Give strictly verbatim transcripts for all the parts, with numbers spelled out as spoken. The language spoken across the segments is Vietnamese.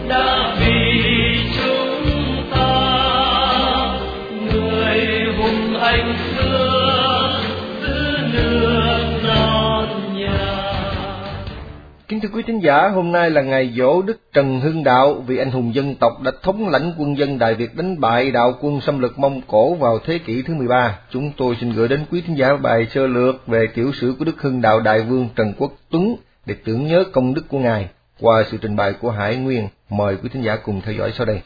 đã vì chúng ta, người hùng anh xưa giữ nước non nhà. Kính thưa quý thính giả, hôm nay là ngày giỗ Đức Trần Hưng Đạo, vị anh hùng dân tộc đã thống lãnh quân dân Đại Việt đánh bại đạo quân xâm lược Mông Cổ vào thế kỷ thứ mười ba. Chúng tôi xin gửi đến quý thính giả bài sơ lược về tiểu sử của Đức Hưng Đạo Đại Vương Trần Quốc Tuấn để tưởng nhớ công đức của ngài qua sự trình bày của Hải Nguyên. Mời quý thính giả cùng theo dõi sau đây.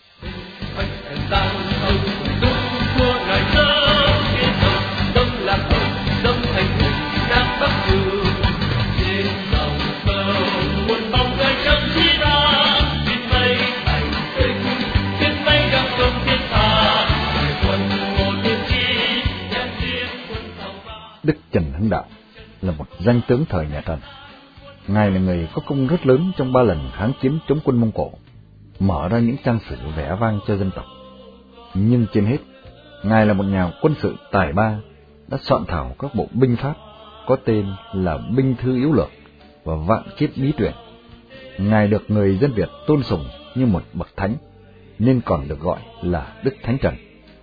Đức Trần Hưng Đạo là một danh tướng thời nhà Trần. Ngài là người có công rất lớn trong ba lần kháng chiến chống quân Mông Cổ, mở ra những trang sử vẻ vang cho dân tộc. Nhưng trên hết, Ngài là một nhà quân sự tài ba, đã soạn thảo các bộ binh pháp có tên là Binh Thư Yếu Lược và Vạn Kiếp Bí Tuyển. Ngài được người dân Việt tôn sùng như một bậc thánh, nên còn được gọi là Đức Thánh Trần.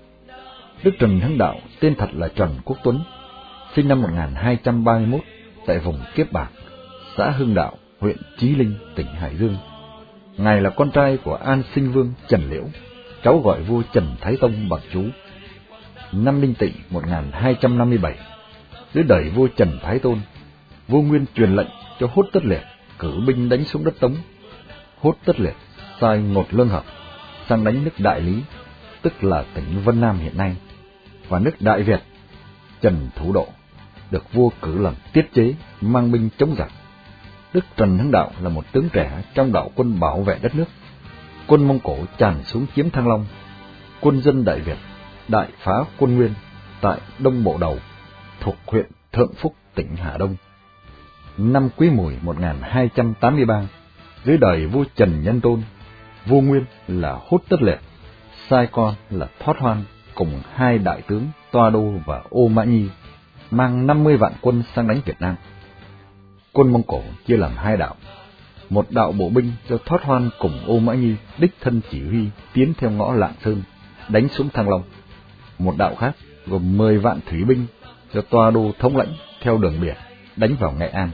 Đức Trần Hưng Đạo tên thật là Trần Quốc Tuấn, sinh năm một nghìn hai trăm ba mươi mốt tại vùng Kiếp Bạc, xã Hưng Đạo, huyện Chí Linh, tỉnh Hải Dương. Ngài là con trai của An Sinh Vương Trần Liễu, cháu gọi vua Trần Thái Tông bằng chú. Năm Đinh Tỵ một nghìn hai trăm năm mươi bảy, dưới đời vua Trần Thái Tôn, vua Nguyên truyền lệnh cho Hốt Tất Liệt cử binh đánh xuống đất Tống. Hốt Tất Liệt sai Ngột Lương Hợp sang đánh nước Đại Lý, tức là tỉnh Vân Nam hiện nay, và nước Đại Việt. Trần Thủ Độ được vua cử làm tiết chế, mang binh chống giặc. Đức Trần Hưng Đạo là một tướng trẻ trong đạo quân bảo vệ đất nước. Quân Mông Cổ tràn xuống chiếm Thăng Long, quân dân Đại Việt đại phá quân Nguyên tại Đông Bộ Đầu, thuộc huyện Thượng Phúc, tỉnh Hà Đông. Năm Quý Mùi một nghìn hai trăm tám mươi ba, dưới đời vua Trần Nhân Tôn, vua Nguyên là Hốt Tất Liệt sai con là Thoát Hoan cùng hai đại tướng Toa Đô và Ô Mã Nhi mang năm mươi vạn quân sang đánh Việt Nam. Quân Mông Cổ chia làm hai đạo, một đạo bộ binh do Thoát Hoan cùng Ô Mã Nhi đích thân chỉ huy tiến theo ngõ Lạng Sơn đánh xuống Thăng Long, một đạo khác gồm mười vạn thủy binh do Toa Đô thống lãnh theo đường biển đánh vào Nghệ An.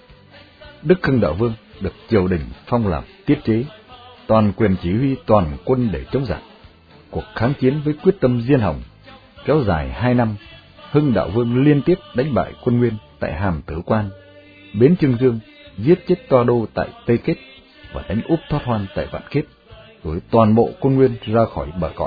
Đức Hưng Đạo Vương được triều đình phong làm tiết chế, toàn quyền chỉ huy toàn quân để chống giặc. Cuộc kháng chiến với quyết tâm diên hồng kéo dài hai năm. Hưng Đạo Vương liên tiếp đánh bại quân Nguyên tại Hàm Tử Quan, Bến Chương Dương, giết chết Toa Đô tại Tây Kết và đánh úp Thoát Hoan tại Vạn Kiếp, đuổi toàn bộ quân Nguyên ra khỏi bờ cõi.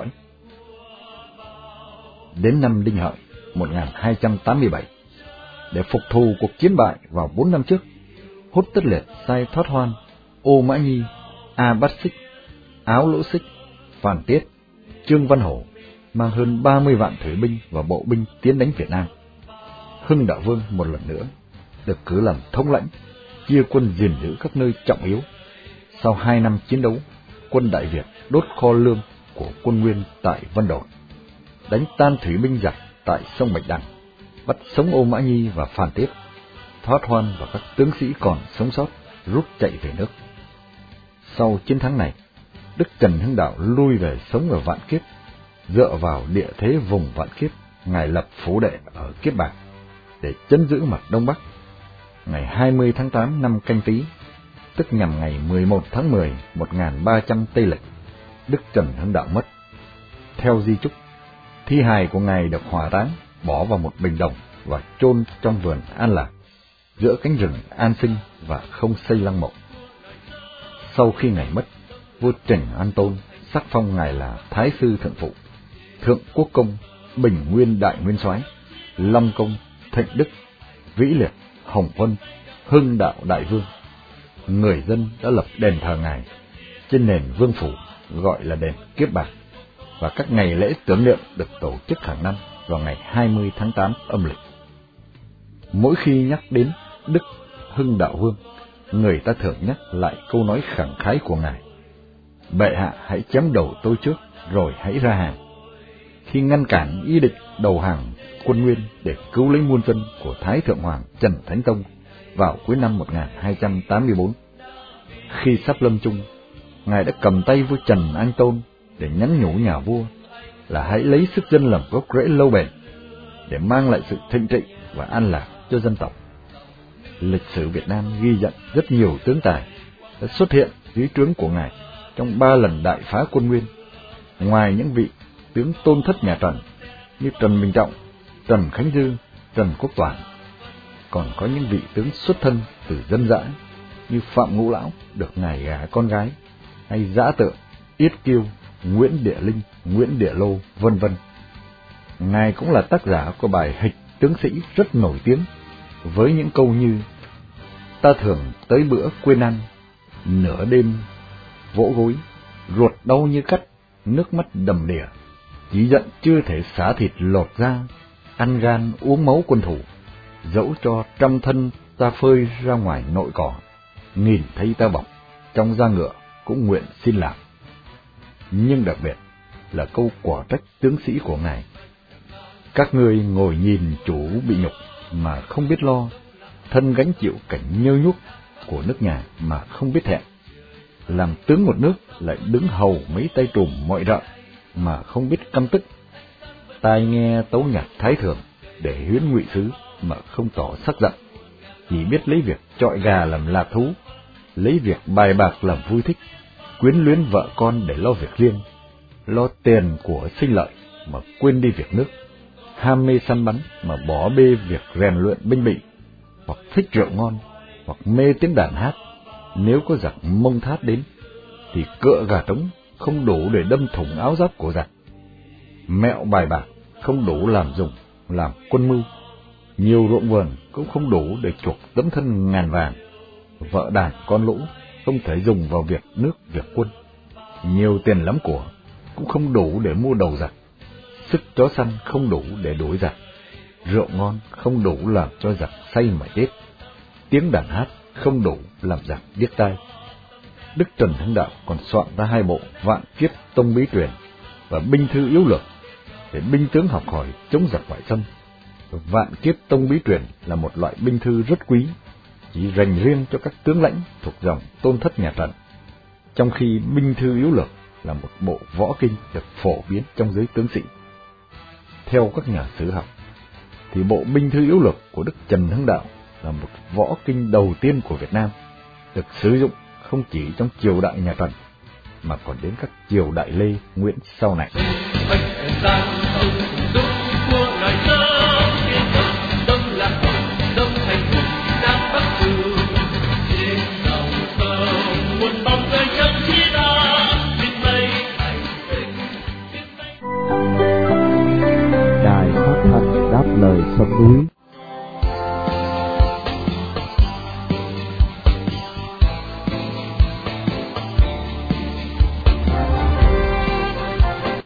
Đến năm Đinh Hợi một nghìn hai trăm tám mươi bảy, để phục thù cuộc chiến bại vào bốn năm trước, Hốt Tất Liệt sai Thoát Hoan, Ô Mã Nhi, A Bát Xích, Áo Lỗ Xích, Phàn Tiết, Trương Văn Hổ mang hơn ba mươi vạn thủy binh và bộ binh tiến đánh Việt Nam. Hưng Đạo Vương một lần nữa được cử làm thống lãnh, chia quân gìn giữ các nơi trọng yếu. Sau hai năm chiến đấu, quân Đại Việt đốt kho lương của quân Nguyên tại Vân Đồn, đánh tan thủy binh giặc tại sông Bạch Đằng, bắt sống Ô Mã Nhi và Phàn Tiết. Thoát Hoan và các tướng sĩ còn sống sót rút chạy về nước. Sau chiến thắng này, Đức Trần Hưng Đạo lui về sống ở Vạn Kiếp. Dựa vào địa thế vùng Vạn Kiếp, ngài lập phủ đệ ở Kiếp Bạc để trấn giữ mặt Đông Bắc. Ngày hai mươi tháng tám năm Canh Tý, tức nhằm ngày mười một tháng mười một nghìn ba trăm Tây Lịch, Đức Trần Hưng Đạo mất. Theo di chúc, thi hài của ngài được hỏa táng, bỏ vào một bình đồng và chôn trong vườn An Lạc, giữa cánh rừng An Sinh và không xây lăng mộ. Sau khi ngài mất, vua Trần An Tôn sắc phong ngài là Thái sư Thượng Phụ, Thượng Quốc Công, Bình Nguyên Đại Nguyên Soái, Long Công, Thịnh Đức, Vĩ Liệt, Hồng Huân, Hưng Đạo Đại Vương. Người dân đã lập đền thờ ngài trên nền vương phủ, gọi là đền Kiếp Bạc, và các ngày lễ tưởng niệm được tổ chức hàng năm vào ngày hai mươi tháng tám âm lịch. Mỗi khi nhắc đến Đức Hưng Đạo Vương, người ta thường nhắc lại câu nói khẳng khái của ngài: bệ hạ hãy chém đầu tôi trước, rồi hãy ra hàng. Khi ngăn cản ý định đầu hàng quân Nguyên để cứu lấy muôn dân của Thái Thượng Hoàng Trần Thánh Tông vào cuối năm một nghìn hai trăm tám mươi tư. Khi sắp lâm chung, Ngài đã cầm tay vua Trần Anh Tôn để nhắn nhủ nhà vua là hãy lấy sức dân làm gốc rễ lâu bền để mang lại sự thịnh trị và an lạc cho dân tộc. Lịch sử Việt Nam ghi nhận rất nhiều tướng tài đã xuất hiện dưới trướng của Ngài trong ba lần đại phá quân Nguyên. Ngoài những vị tướng tôn thất nhà Trần như Trần Bình Trọng, Trần Khánh Dư, Trần Quốc Toản, còn có những vị tướng xuất thân từ dân dã như Phạm Ngũ Lão được Ngài gả con gái, hay Dã Tượng, Yết Kiêu, Nguyễn Địa Linh, Nguyễn Địa Lô, vân vân. Ngài cũng là tác giả của bài Hịch Tướng Sĩ rất nổi tiếng với những câu như: ta thường tới bữa quên ăn, nửa đêm vỗ gối, ruột đau như cắt, nước mắt đầm đìa, chỉ giận chưa thể xả thịt lột ra, ăn gan uống máu quân thủ, dẫu cho trăm thân ta phơi ra ngoài nội cỏ, nghìn thấy ta bọc trong da ngựa cũng nguyện xin làm. Nhưng đặc biệt là câu quả trách tướng sĩ của Ngài: các ngươi ngồi nhìn chủ bị nhục mà không biết lo, thân gánh chịu cảnh nhơ nhuốc của nước nhà mà không biết thẹn. Làm tướng một nước lại đứng hầu mấy tay trùm mọi rợ mà không biết căm tức. Tai nghe tấu nhạc thái thường để huyễn ngụy sứ mà không tỏ sắc giận, chỉ biết lấy việc chọi gà làm lạc thú, lấy việc bài bạc làm vui thích, quyến luyến vợ con để lo việc riêng, lo tiền của sinh lợi mà quên đi việc nước, ham mê săn bắn mà bỏ bê việc rèn luyện binh bị, hoặc thích rượu ngon, hoặc mê tiếng đàn hát. Nếu có giặc Mông Thát đến thì cựa gà trống không đủ để đâm thủng áo giáp của giặc, mẹo bài bạc không đủ làm dùng làm quân mưu, nhiều ruộng vườn cũng không đủ để chuộc tấm thân ngàn vàng, vợ đàn con lũ không thể dùng vào việc nước việc quân, nhiều tiền lắm của cũng không đủ để mua đầu giặc, sức chó săn không đủ để đuổi giặc, rượu ngon không đủ làm cho giặc say mà chết, tiếng đàn hát không đủ làm giặc điếc tai. Đức Trần Hưng Đạo còn soạn ra hai bộ Vạn Kiếp Tông Bí Truyền và Binh Thư Yếu Lược để binh tướng học hỏi chống giặc ngoại xâm. Vạn Kiếp Tông Bí Truyền là một loại binh thư rất quý, chỉ dành riêng cho các tướng lãnh thuộc dòng tôn thất nhà Trần, trong khi Binh Thư Yếu Lược là một bộ võ kinh được phổ biến trong giới tướng sĩ. Theo các nhà sử học, thì bộ Binh Thư Yếu Lược của Đức Trần Hưng Đạo là một võ kinh đầu tiên của Việt Nam, được sử dụng không chỉ trong triều đại nhà Trần mà còn đến các triều đại Lê, Nguyễn sau này. Đài phát thanh Đáp Lời Sông Núi.